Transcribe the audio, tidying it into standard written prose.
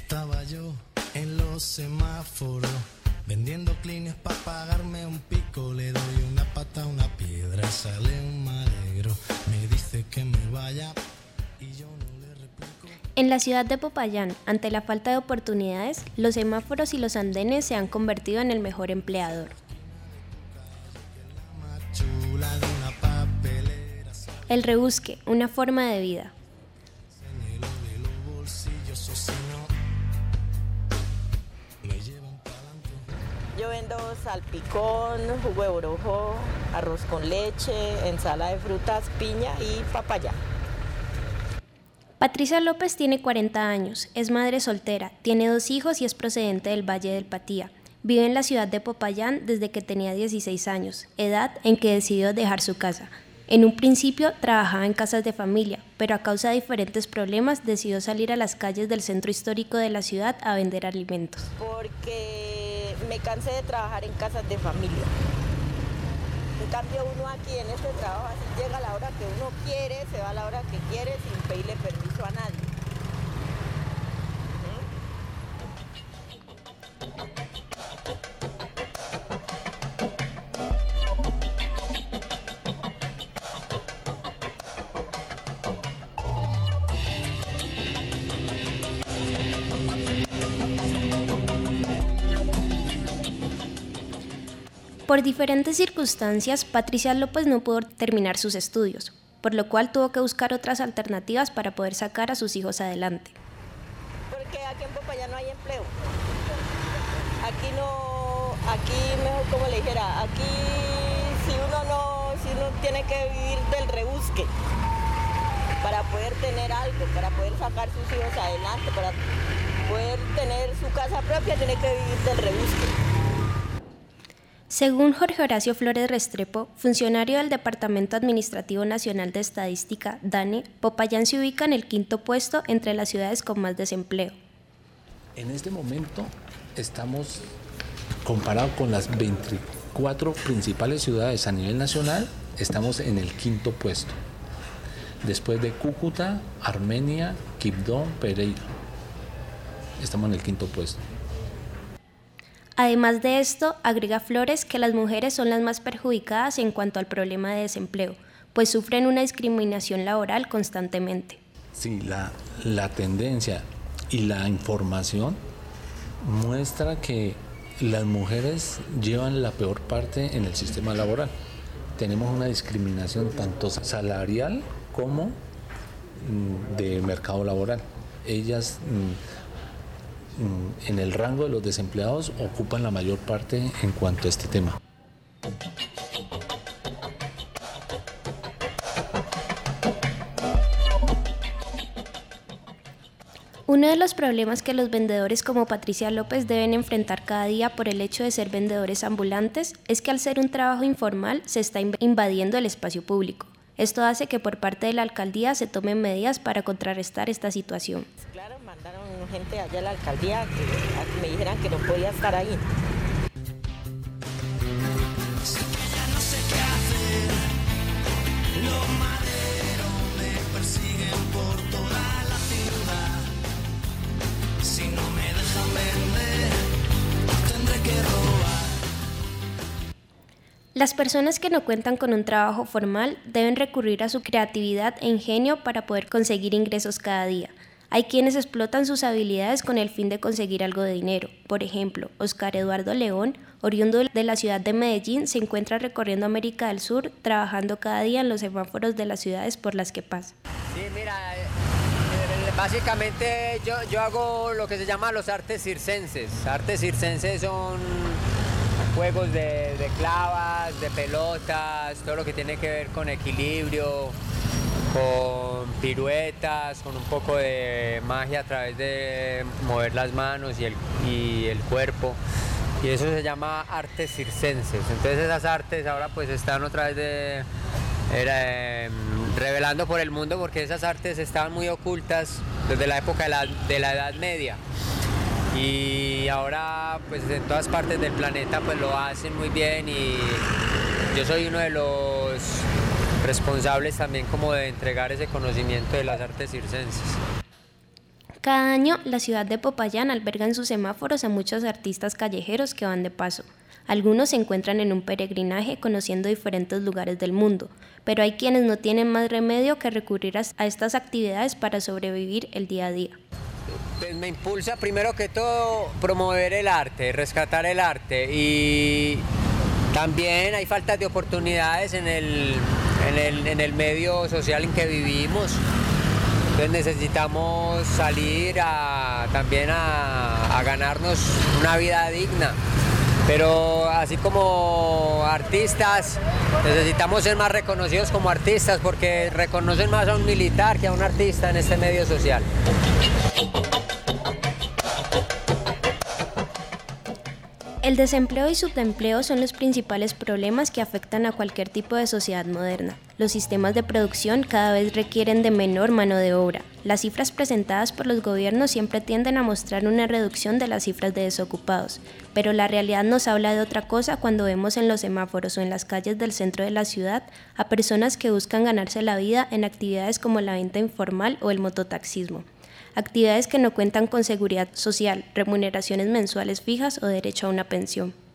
Estaba yo en los semáforos vendiendo clines pa' pagarme un pico. Le doy una pata a una piedra, sale un malegro. Me dice que me vaya y yo no le replico. En la ciudad de Popayán, ante la falta de oportunidades, los semáforos y los andenes se han convertido en el mejor empleador. El rebusque, una forma de vida. Yo vendo salpicón, jugo de orojo, arroz con leche, ensalada de frutas, piña y papaya. Patricia López tiene 40 años, es madre soltera, tiene 2 hijos y es procedente del Valle del Patía. Vive en la ciudad de Popayán desde que tenía 16 años, edad en que decidió dejar su casa. En un principio trabajaba en casas de familia, pero a causa de diferentes problemas decidió salir a las calles del centro histórico de la ciudad a vender alimentos. Porque me cansé de trabajar en casas de familia. En cambio uno aquí en este trabajo así llega a la hora que uno quiere, se va a la hora que quiere sin pedirle permiso a nadie. Por diferentes circunstancias, Patricia López no pudo terminar sus estudios, por lo cual tuvo que buscar otras alternativas para poder sacar a sus hijos adelante. Porque aquí en Popayán no hay empleo. Aquí mejor como le dijera, aquí si uno tiene que vivir del rebusque para poder tener algo, para poder sacar sus hijos adelante, para poder tener su casa propia, tiene que vivir del rebusque. Según Jorge Horacio Flores Restrepo, funcionario del Departamento Administrativo Nacional de Estadística, DANE, Popayán se ubica en el 5º puesto entre las ciudades con más desempleo. En este momento estamos, comparado con las 24 principales ciudades a nivel nacional, estamos en el 5º puesto. Después de Cúcuta, Armenia, Quibdó, Pereira. Estamos en el 5º puesto. Además de esto, agrega Flores que las mujeres son las más perjudicadas en cuanto al problema de desempleo, pues sufren una discriminación laboral constantemente. Sí, la tendencia y la información muestra que las mujeres llevan la peor parte en el sistema laboral. Tenemos una discriminación tanto salarial como de mercado laboral. Ellas en el rango de los desempleados ocupan la mayor parte en cuanto a este tema. Uno de los problemas que los vendedores como Patricia López deben enfrentar cada día por el hecho de ser vendedores ambulantes es que al ser un trabajo informal se está invadiendo el espacio público. Esto hace que por parte de la alcaldía se tomen medidas para contrarrestar esta situación. Claro, mandaron gente allá a la alcaldía a que me dijeran que no podía estar ahí. Los maderos me persiguen por toda la ciudad. Si no me dejan vender, tendré que robar. Las personas que no cuentan con un trabajo formal deben recurrir a su creatividad e ingenio para poder conseguir ingresos cada día. Hay quienes explotan sus habilidades con el fin de conseguir algo de dinero. Por ejemplo, Oscar Eduardo León, oriundo de la ciudad de Medellín, se encuentra recorriendo América del Sur, trabajando cada día en los semáforos de las ciudades por las que pasa. Sí, mira, básicamente yo hago lo que se llama los artes circenses. Artes circenses son juegos de clavas, de pelotas, todo lo que tiene que ver con equilibrio, con piruetas, con un poco de magia a través de mover las manos y el cuerpo. Y eso se llama artes circenses. Entonces esas artes ahora pues están otra vez revelando por el mundo, porque esas artes estaban muy ocultas desde la época de la Edad Media. Y ahora pues en todas partes del planeta pues lo hacen muy bien, y yo soy uno de los responsables también como de entregar ese conocimiento de las artes circenses. Cada año, la ciudad de Popayán alberga en sus semáforos a muchos artistas callejeros que van de paso. Algunos se encuentran en un peregrinaje conociendo diferentes lugares del mundo, pero hay quienes no tienen más remedio que recurrir a estas actividades para sobrevivir el día a día. Pues me impulsa primero que todo promover el arte, rescatar el arte, y también hay falta de oportunidades en el medio social en que vivimos. Entonces necesitamos salir también a ganarnos una vida digna. Pero así como artistas, necesitamos ser más reconocidos como artistas, porque reconocen más a un militar que a un artista en este medio social. El desempleo y subempleo son los principales problemas que afectan a cualquier tipo de sociedad moderna. Los sistemas de producción cada vez requieren de menor mano de obra. Las cifras presentadas por los gobiernos siempre tienden a mostrar una reducción de las cifras de desocupados, pero la realidad nos habla de otra cosa cuando vemos en los semáforos o en las calles del centro de la ciudad a personas que buscan ganarse la vida en actividades como la venta informal o el mototaxismo. Actividades que no cuentan con seguridad social, remuneraciones mensuales fijas o derecho a una pensión.